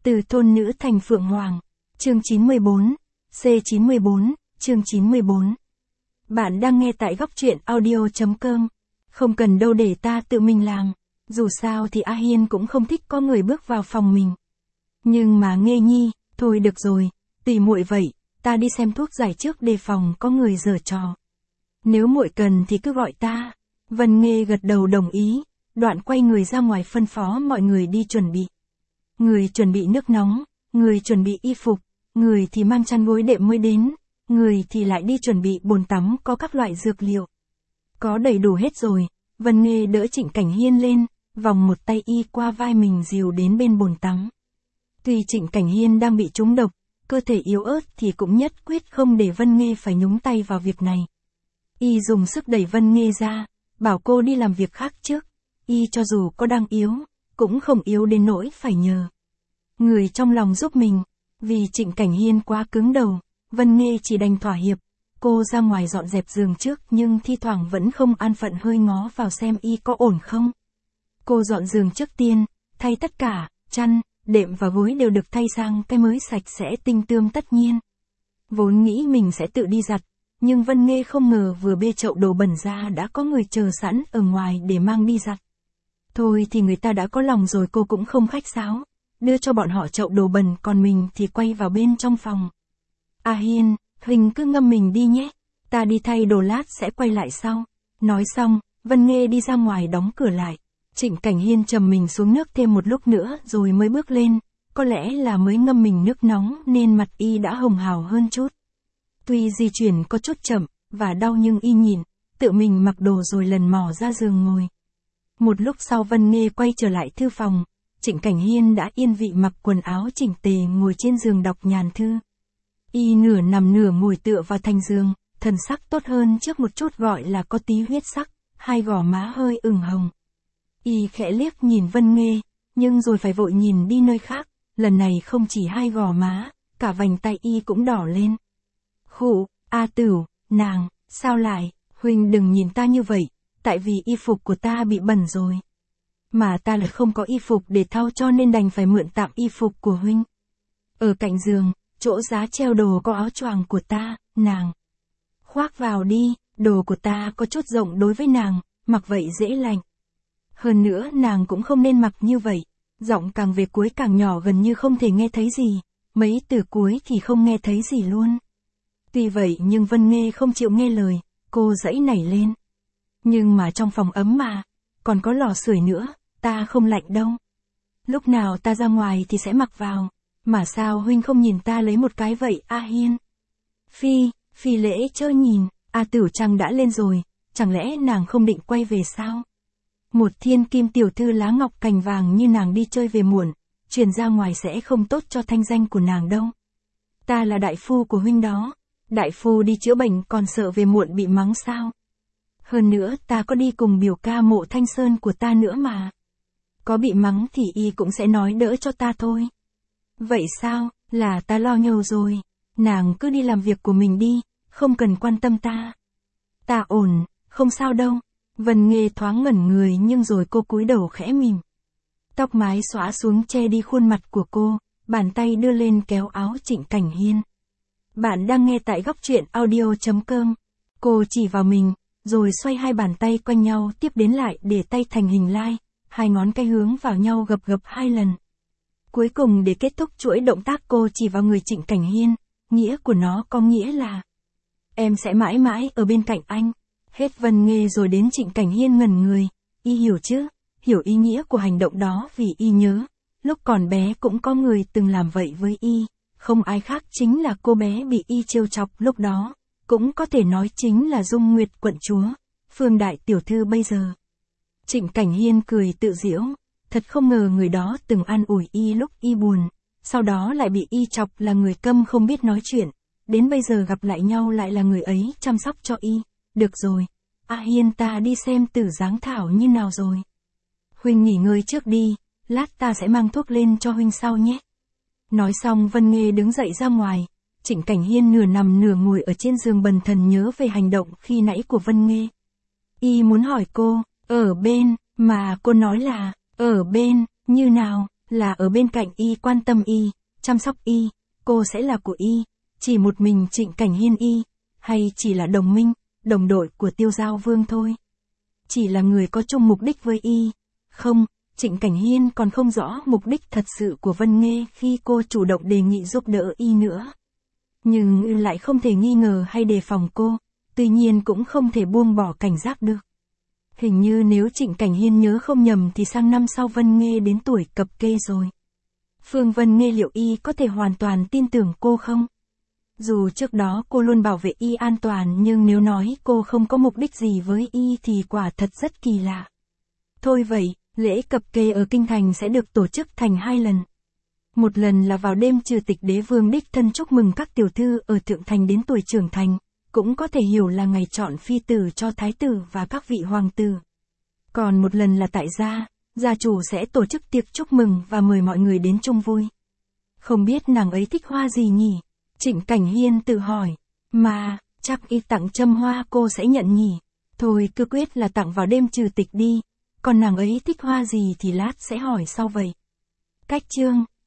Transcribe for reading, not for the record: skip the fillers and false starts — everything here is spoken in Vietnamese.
Từ thôn nữ thành phượng hoàng. Chương 94. C94, chương 94. Bạn đang nghe tại góc truyện audio.com. Không cần đâu để ta tự mình làm. Dù sao thì A Hiên cũng không thích có người bước vào phòng mình. Nhưng mà Nghê Nhi, thôi được rồi, tùy muội vậy, ta đi xem thuốc giải trước đề phòng có người giở trò. Nếu muội cần thì cứ gọi ta. Vân Nghê gật đầu đồng ý, đoạn quay người ra ngoài phân phó mọi người đi chuẩn bị. Người chuẩn bị nước nóng, người chuẩn bị y phục, người thì mang chăn gối đệm mới đến, người thì lại đi chuẩn bị bồn tắm có các loại dược liệu. Có đầy đủ hết rồi, Vân Nghê đỡ Trịnh Cảnh Hiên lên, vòng một tay y qua vai mình dìu đến bên bồn tắm. Tuy Trịnh Cảnh Hiên đang bị trúng độc, cơ thể yếu ớt thì cũng nhất quyết không để Vân Nghê phải nhúng tay vào việc này. Y dùng sức đẩy Vân Nghê ra, bảo cô đi làm việc khác trước. Y cho dù có đang yếu, cũng không yếu đến nỗi phải nhờ người trong lòng giúp mình. Vì Trịnh Cảnh Hiên quá cứng đầu, Vân Nghê chỉ đành thỏa hiệp. Cô ra ngoài dọn dẹp giường trước nhưng thi thoảng vẫn không an phận hơi ngó vào xem y có ổn không. Cô dọn giường trước tiên, thay tất cả, chăn, đệm và gối đều được thay sang cái mới sạch sẽ tinh tươm tất nhiên. Vốn nghĩ mình sẽ tự đi giặt, nhưng Vân Nghê không ngờ vừa bê chậu đồ bẩn ra đã có người chờ sẵn ở ngoài để mang đi giặt. Thôi thì người ta đã có lòng rồi cô cũng không khách sáo, đưa cho bọn họ chậu đồ bẩn còn mình thì quay vào bên trong phòng. A Hiên, Huỳnh cứ ngâm mình đi nhé, ta đi thay đồ lát sẽ quay lại sau. Nói xong, Vân Nghê đi ra ngoài đóng cửa lại. Trịnh Cảnh Hiên trầm mình xuống nước thêm một lúc nữa rồi mới bước lên, có lẽ là mới ngâm mình nước nóng nên mặt y đã hồng hào hơn chút. Tuy di chuyển có chút chậm, và đau nhưng y nhìn, tự mình mặc đồ rồi lần mò ra giường ngồi. Một lúc sau Vân Nghê quay trở lại thư phòng, Trịnh Cảnh Hiên đã yên vị mặc quần áo chỉnh tề ngồi trên giường đọc nhàn thư. Y nửa nằm nửa ngồi tựa vào thành giường, thần sắc tốt hơn trước một chút gọi là có tí huyết sắc, hai gò má hơi ửng hồng. Y khẽ liếc nhìn Vân Nghê, nhưng rồi phải vội nhìn đi nơi khác, lần này không chỉ hai gò má, cả vành tay y cũng đỏ lên. Khụ, A Tửu, nàng, sao lại, Huỳnh đừng nhìn ta như vậy, tại vì y phục của ta bị bẩn rồi. Mà ta lại không có y phục để thao cho nên đành phải mượn tạm y phục của Huynh. Ở cạnh giường, chỗ giá treo đồ có áo choàng của ta, nàng khoác vào đi, đồ của ta có chút rộng đối với nàng, mặc vậy dễ lạnh. Hơn nữa nàng cũng không nên mặc như vậy, giọng càng về cuối càng nhỏ gần như không thể nghe thấy gì, mấy từ cuối thì không nghe thấy gì luôn. Tuy vậy nhưng Vân Nghê không chịu nghe lời, cô giãy nảy lên. Nhưng mà trong phòng ấm mà, còn có lò sưởi nữa, ta không lạnh đâu. Lúc nào ta ra ngoài thì sẽ mặc vào, mà sao Huynh không nhìn ta lấy một cái vậy A Hiên? Phi lễ chớ nhìn, A Tửu Trăng đã lên rồi, chẳng lẽ nàng không định quay về sao? Một thiên kim tiểu thư lá ngọc cành vàng như nàng đi chơi về muộn, truyền ra ngoài sẽ không tốt cho thanh danh của nàng đâu. Ta là đại phu của Huynh đó, đại phu đi chữa bệnh còn sợ về muộn bị mắng sao? Hơn nữa ta có đi cùng biểu ca Mộ Thanh Sơn của ta nữa mà. Có bị mắng thì y cũng sẽ nói đỡ cho ta thôi. Vậy sao, là ta lo nhầu rồi. Nàng cứ đi làm việc của mình đi, không cần quan tâm ta. Ta ổn, không sao đâu. Vân Nghê thoáng ngẩn người nhưng rồi cô cúi đầu khẽ mỉm. Tóc mái xõa xuống che đi khuôn mặt của cô, bàn tay đưa lên kéo áo Trịnh Cảnh Hiên. Bạn đang nghe tại góc truyện audio.com. Cô chỉ vào mình, rồi xoay hai bàn tay quanh nhau tiếp đến lại để tay thành hình lai, hai ngón cái hướng vào nhau gập gập hai lần. Cuối cùng để kết thúc chuỗi động tác cô chỉ vào người Trịnh Cảnh Hiên, nghĩa của nó có nghĩa là em sẽ mãi mãi ở bên cạnh anh. Hết Vân Nghê rồi đến Trịnh Cảnh Hiên ngẩn người, y hiểu chứ, hiểu ý nghĩa của hành động đó vì y nhớ, lúc còn bé cũng có người từng làm vậy với y, không ai khác chính là cô bé bị y trêu chọc lúc đó, cũng có thể nói chính là Dung Nguyệt quận chúa, Phương đại tiểu thư bây giờ. Trịnh Cảnh Hiên cười tự giễu, thật không ngờ người đó từng an ủi y lúc y buồn, sau đó lại bị y chọc là người câm không biết nói chuyện, đến bây giờ gặp lại nhau lại là người ấy chăm sóc cho y. Được rồi, A Hiên ta đi xem Tử Giáng Thảo như nào rồi. Huynh nghỉ ngơi trước đi, lát ta sẽ mang thuốc lên cho Huynh sau nhé. Nói xong Vân Nghê đứng dậy ra ngoài, Trịnh Cảnh Hiên nửa nằm nửa ngồi ở trên giường bần thần nhớ về hành động khi nãy của Vân Nghê. Y muốn hỏi cô, ở bên, mà cô nói là, ở bên, như nào, là ở bên cạnh y, quan tâm y, chăm sóc y, cô sẽ là của y, chỉ một mình Trịnh Cảnh Hiên y, hay chỉ là đồng minh, đồng đội của Tiêu Giao Vương thôi? Chỉ là người có chung mục đích với y? Không, Trịnh Cảnh Hiên còn không rõ mục đích thật sự của Vân Nghê khi cô chủ động đề nghị giúp đỡ y nữa. Nhưng lại không thể nghi ngờ hay đề phòng cô, tuy nhiên cũng không thể buông bỏ cảnh giác được. Hình như nếu Trịnh Cảnh Hiên nhớ không nhầm thì sang năm sau Vân Nghê đến tuổi cập kê rồi. Phương Vân Nghê liệu y có thể hoàn toàn tin tưởng cô không? Dù trước đó cô luôn bảo vệ y an toàn nhưng nếu nói cô không có mục đích gì với y thì quả thật rất kỳ lạ. Thôi vậy, lễ cập kê ở Kinh Thành sẽ được tổ chức thành 2 lần. Một lần là vào đêm trừ tịch đế vương đích thân chúc mừng các tiểu thư ở Thượng Thành đến tuổi trưởng thành, cũng có thể hiểu là ngày chọn phi tử cho thái tử và các vị hoàng tử. Còn một lần là tại gia chủ sẽ tổ chức tiệc chúc mừng và mời mọi người đến chung vui. Không biết nàng ấy thích hoa gì nhỉ? Trịnh Cảnh Hiên tự hỏi, mà, chắc y tặng châm hoa cô sẽ nhận nhỉ? Thôi cứ quyết là tặng vào đêm trừ tịch đi, còn nàng ấy thích hoa gì thì lát sẽ hỏi sau vậy. Cách chương